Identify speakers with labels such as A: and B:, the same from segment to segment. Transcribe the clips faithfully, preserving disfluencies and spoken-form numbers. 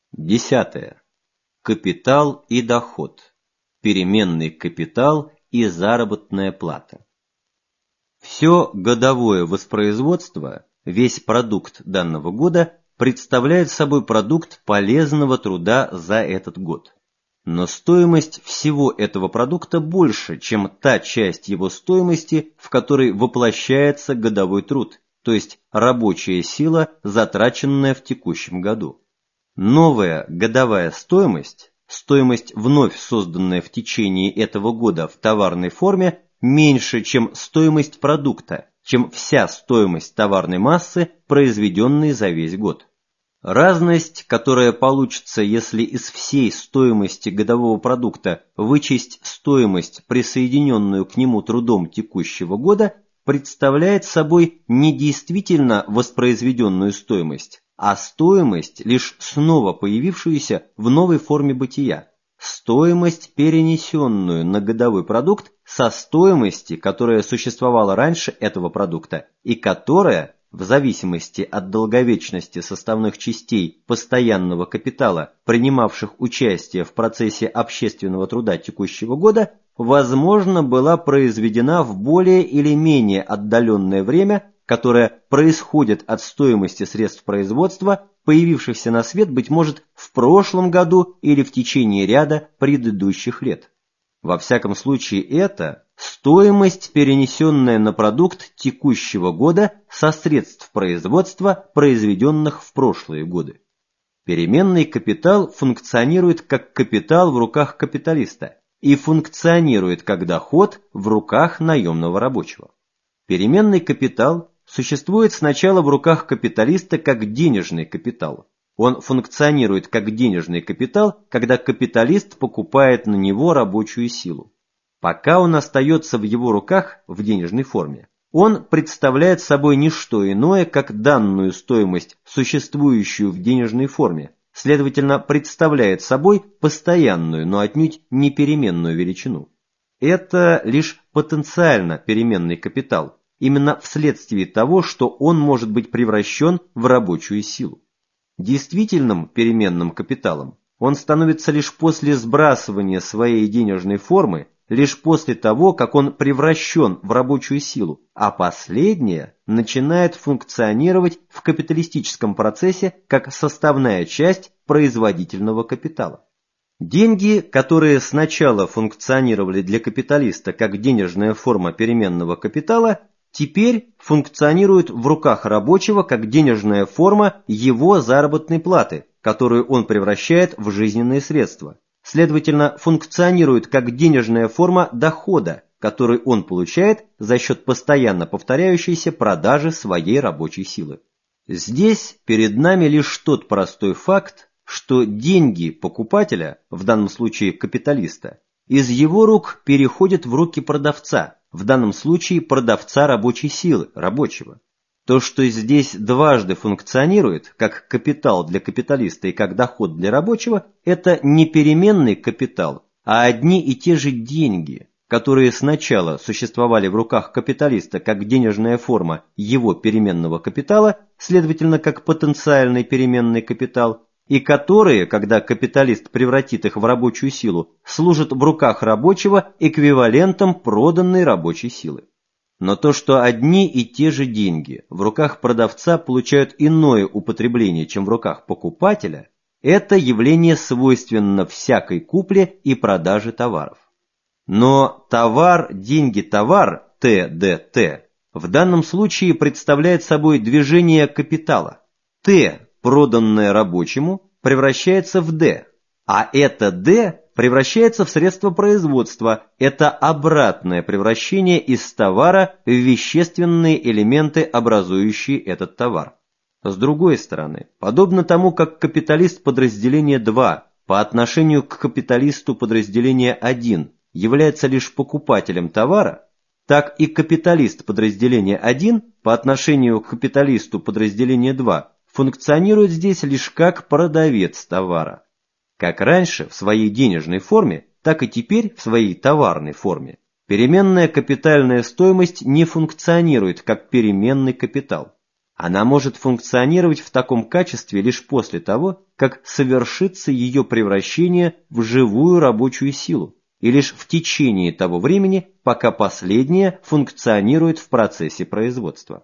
A: Десятое. Капитал и доход. Переменный капитал и заработная плата. Все годовое воспроизводство, весь продукт данного года, представляет собой продукт полезного труда за этот год. Но стоимость всего этого продукта больше, чем та часть его стоимости, в которой воплощается годовой труд, то есть рабочая сила, затраченная в текущем году. Новая годовая стоимость, стоимость, вновь созданная в течение этого года в товарной форме, меньше, чем стоимость продукта, чем вся стоимость товарной массы, произведенной за весь год. Разность, которая получится, если из всей стоимости годового продукта вычесть стоимость, присоединенную к нему трудом текущего года, представляет собой не действительно воспроизведенную стоимость, а стоимость, лишь снова появившуюся в новой форме бытия, стоимость, перенесенную на годовой продукт со стоимости, которая существовала раньше этого продукта и которая, в зависимости от долговечности составных частей постоянного капитала, принимавших участие в процессе общественного труда текущего года, возможно, была произведена в более или менее отдаленное время, которое происходит от стоимости средств производства, появившихся на свет, быть может, в прошлом году или в течение ряда предыдущих лет. Во всяком случае, это стоимость, перенесенная на продукт текущего года со средств производства, произведенных в прошлые годы. Переменный капитал функционирует как капитал в руках капиталиста и функционирует как доход в руках наемного рабочего. Переменный капитал существует сначала в руках капиталиста как денежный капитал. Он функционирует как денежный капитал, когда капиталист покупает на него рабочую силу. Пока он остается в его руках в денежной форме, он представляет собой не что иное, как данную стоимость, существующую в денежной форме, следовательно, представляет собой постоянную, но отнюдь не переменную величину. Это лишь потенциально переменный капитал, именно вследствие того, что он может быть превращен в рабочую силу. Действительным переменным капиталом он становится лишь после сбрасывания своей денежной формы, лишь после того, как он превращен в рабочую силу, а последняя начинает функционировать в капиталистическом процессе как составная часть производительного капитала. Деньги, которые сначала функционировали для капиталиста как денежная форма переменного капитала, теперь функционируют в руках рабочего как денежная форма его заработной платы, которую он превращает в жизненные средства. Следовательно, функционирует как денежная форма дохода, который он получает за счет постоянно повторяющейся продажи своей рабочей силы. Здесь перед нами лишь тот простой факт, что деньги покупателя, в данном случае капиталиста, из его рук переходят в руки продавца, в данном случае продавца рабочей силы, рабочего. То, что здесь дважды функционирует, как капитал для капиталиста и как доход для рабочего, это не переменный капитал, а одни и те же деньги, которые сначала существовали в руках капиталиста как денежная форма его переменного капитала, следовательно, как потенциальный переменный капитал, и которые, когда капиталист превратит их в рабочую силу, служат в руках рабочего эквивалентом проданной рабочей силы. Но то, что одни и те же деньги в руках продавца получают иное употребление, чем в руках покупателя, это явление свойственно всякой купле и продаже товаров. Но товар, деньги, товар, Т Д Т, в данном случае представляет собой движение капитала. Т, проданное рабочему, превращается в Д, а это Д превращается в средство производства. Это обратное превращение из товара в вещественные элементы, образующие этот товар. С другой стороны, подобно тому, как капиталист подразделения два по отношению к капиталисту подразделения один является лишь покупателем товара, так и капиталист подразделения один по отношению к капиталисту подразделения два функционирует здесь лишь как продавец товара. Как раньше в своей денежной форме, так и теперь в своей товарной форме. Переменная капитальная стоимость не функционирует как переменный капитал. Она может функционировать в таком качестве лишь после того, как совершится ее превращение в живую рабочую силу, и лишь в течение того времени, пока последняя функционирует в процессе производства.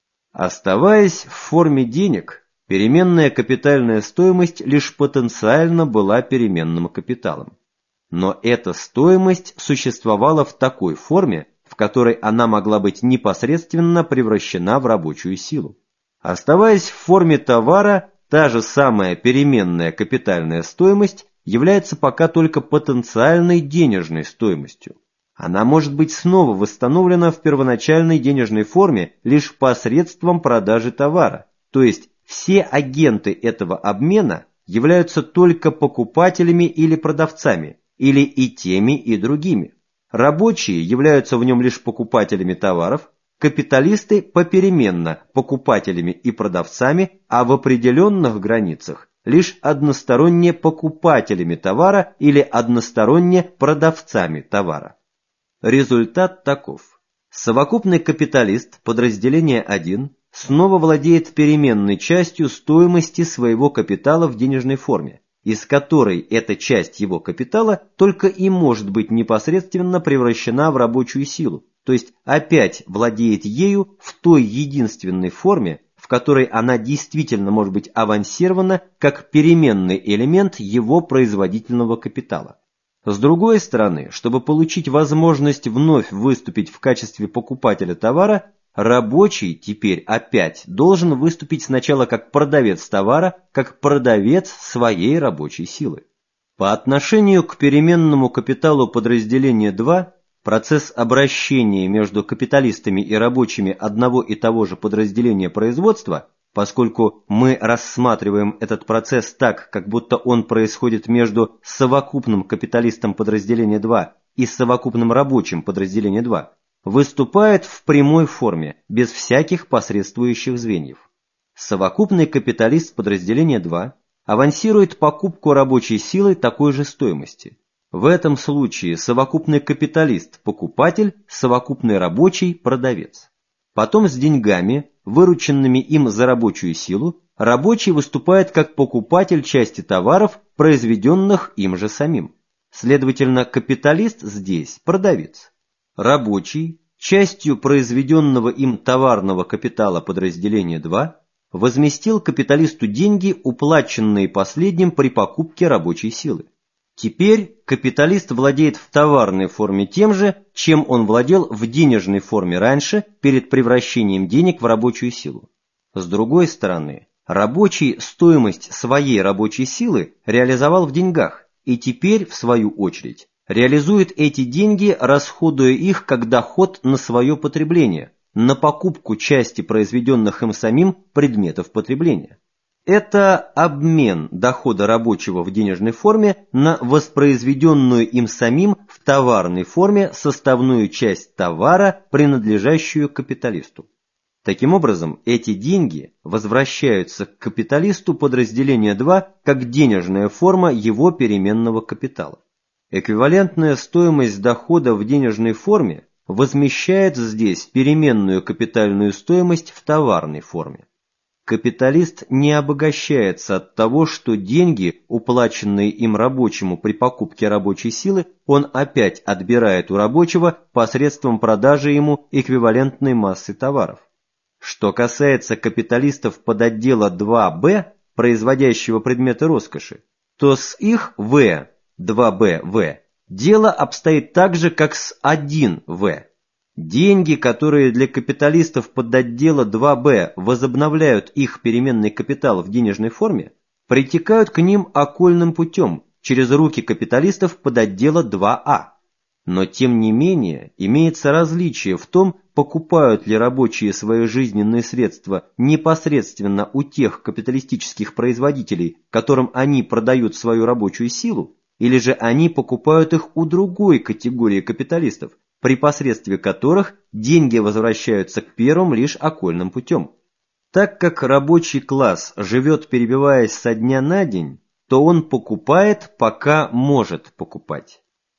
A: Оставаясь в форме денег, переменная капитальная стоимость лишь потенциально была переменным капиталом. Но эта стоимость существовала в такой форме, в которой она могла быть непосредственно превращена в рабочую силу. Оставаясь в форме товара, та же самая переменная капитальная стоимость является пока только потенциальной денежной стоимостью. Она может быть снова восстановлена в первоначальной денежной форме лишь посредством продажи товара, то есть все агенты этого обмена являются только покупателями или продавцами, или и теми, и другими. Рабочие являются в нем лишь покупателями товаров, капиталисты попеременно покупателями и продавцами, а в определенных границах лишь односторонне покупателями товара или односторонне продавцами товара. Результат таков. Совокупный капиталист подразделения один снова владеет переменной частью стоимости своего капитала в денежной форме, из которой эта часть его капитала только и может быть непосредственно превращена в рабочую силу, то есть опять владеет ею в той единственной форме, в которой она действительно может быть авансирована как переменный элемент его производительного капитала. С другой стороны, чтобы получить возможность вновь выступить в качестве покупателя товара, рабочий теперь опять должен выступить сначала как продавец товара, как продавец своей рабочей силы. По отношению к переменному капиталу подразделения два, процесс обращения между капиталистами и рабочими одного и того же подразделения производства, поскольку мы рассматриваем этот процесс так, как будто он происходит между совокупным капиталистом подразделения два и совокупным рабочим подразделения два, выступает в прямой форме, без всяких посредствующих звеньев. Совокупный капиталист подразделения два авансирует покупку рабочей силы такой же стоимости. В этом случае совокупный капиталист – покупатель, совокупный рабочий – продавец. Потом с деньгами, вырученными им за рабочую силу, рабочий выступает как покупатель части товаров, произведенных им же самим. Следовательно, капиталист здесь – продавец. Рабочий, частью произведенного им товарного капитала подразделения два, возместил капиталисту деньги, уплаченные последним при покупке рабочей силы. Теперь капиталист владеет в товарной форме тем же, чем он владел в денежной форме раньше, перед превращением денег в рабочую силу. С другой стороны, рабочий стоимость своей рабочей силы реализовал в деньгах, и теперь, в свою очередь, реализует эти деньги, расходуя их как доход на свое потребление, на покупку части произведенных им самим предметов потребления. Это обмен дохода рабочего в денежной форме на воспроизведенную им самим в товарной форме составную часть товара, принадлежащую капиталисту. Таким образом, эти деньги возвращаются к капиталисту подразделения два как денежная форма его переменного капитала. Эквивалентная стоимость дохода в денежной форме возмещает здесь переменную капитальную стоимость в товарной форме. Капиталист не обогащается от того, что деньги, уплаченные им рабочему при покупке рабочей силы, он опять отбирает у рабочего посредством продажи ему эквивалентной массы товаров. Что касается капиталистов подотдела два бэ, производящего предметы роскоши, то с их В, два бэ вэ, дело обстоит так же, как с один вэ. Деньги, которые для капиталистов подотдела два бэ возобновляют их переменный капитал в денежной форме, притекают к ним окольным путем через руки капиталистов подотдела два а. Но тем не менее имеется различие в том, покупают ли рабочие свои жизненные средства непосредственно у тех капиталистических производителей, которым они продают свою рабочую силу, или же они покупают их у другой категории капиталистов, при посредстве которых деньги возвращаются к первым лишь окольным путем. Так как рабочий класс живет, перебиваясь со дня на день, то он покупает, пока может покупать.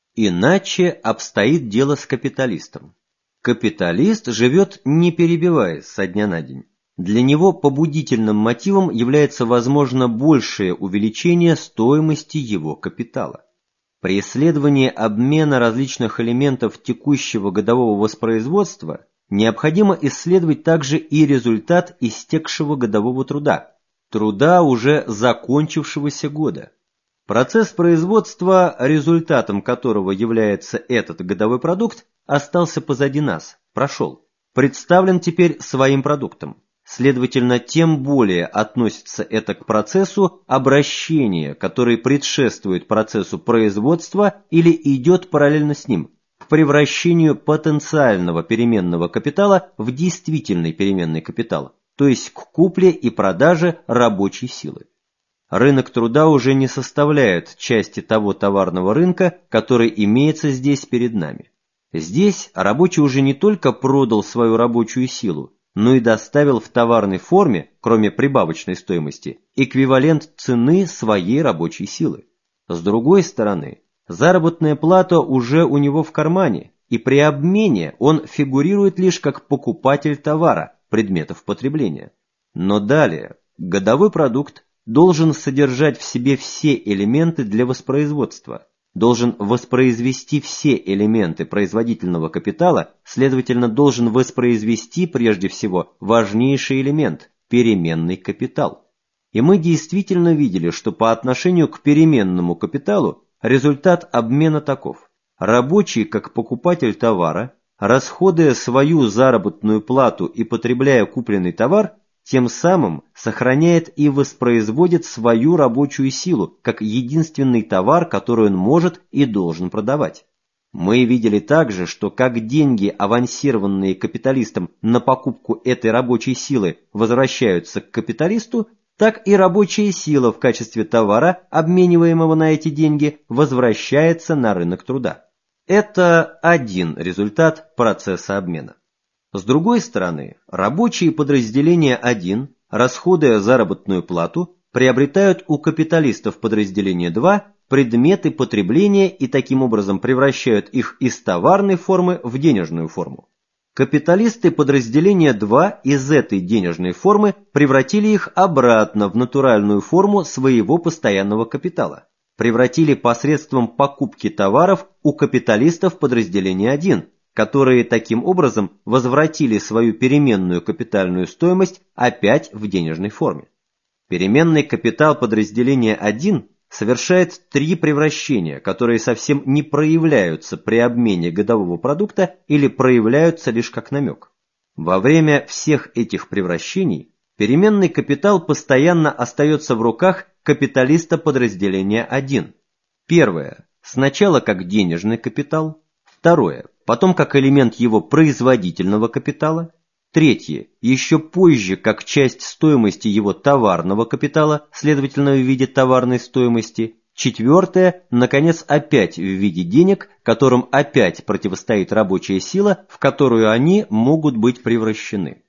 A: Иначе обстоит дело с капиталистом. Капиталист живет, не перебиваясь со дня на день. Для него побудительным мотивом является, возможно, большее увеличение стоимости его капитала. При исследовании обмена различных элементов текущего годового воспроизводства необходимо исследовать также и результат истекшего годового труда, труда уже закончившегося года. Процесс производства, результатом которого является этот годовой продукт, остался позади нас, прошел, представлен теперь своим продуктом. Следовательно, тем более относится это к процессу обращения, который предшествует процессу производства или идет параллельно с ним, к превращению потенциального переменного капитала в действительный переменный капитал, то есть к купле и продаже рабочей силы. Рынок труда уже не составляет части того товарного рынка, который имеется здесь перед нами. Здесь рабочий уже не только продал свою рабочую силу, но и доставил в товарной форме, кроме прибавочной стоимости, эквивалент цены своей рабочей силы. С другой стороны, заработная плата уже у него в кармане, и при обмене он фигурирует лишь как покупатель товара, предметов потребления. Но далее, годовой продукт должен содержать в себе все элементы для воспроизводства, должен воспроизвести все элементы производительного капитала, следовательно, должен воспроизвести прежде всего важнейший элемент – переменный капитал. И мы действительно видели, что по отношению к переменному капиталу результат обмена таков. Рабочий, как покупатель товара, расходуя свою заработную плату и потребляя купленный товар, тем самым сохраняет и воспроизводит свою рабочую силу, как единственный товар, который он может и должен продавать. Мы видели также, что как деньги, авансированные капиталистом на покупку этой рабочей силы, возвращаются к капиталисту, так и рабочая сила в качестве товара, обмениваемого на эти деньги, возвращается на рынок труда. Это один результат процесса обмена. С другой стороны, рабочие подразделения один, расходуя заработную плату, приобретают у капиталистов подразделения два предметы потребления и таким образом превращают их из товарной формы в денежную форму. Капиталисты подразделения два из этой денежной формы превратили их обратно в натуральную форму своего постоянного капитала, превратили посредством покупки товаров у капиталистов подразделения один, которые таким образом возвратили свою переменную капитальную стоимость опять в денежной форме. Переменный капитал подразделения один совершает три превращения, которые совсем не проявляются при обмене годового продукта или проявляются лишь как намек. Во время всех этих превращений переменный капитал постоянно остается в руках капиталиста подразделения один. Первое. Сначала как денежный капитал. Второе. Потом как элемент его производительного капитала. Третье. Еще позже как часть стоимости его товарного капитала, следовательно в виде товарной стоимости. Четвертое. Наконец опять в виде денег, которым опять противостоит рабочая сила, в которую они могут быть превращены.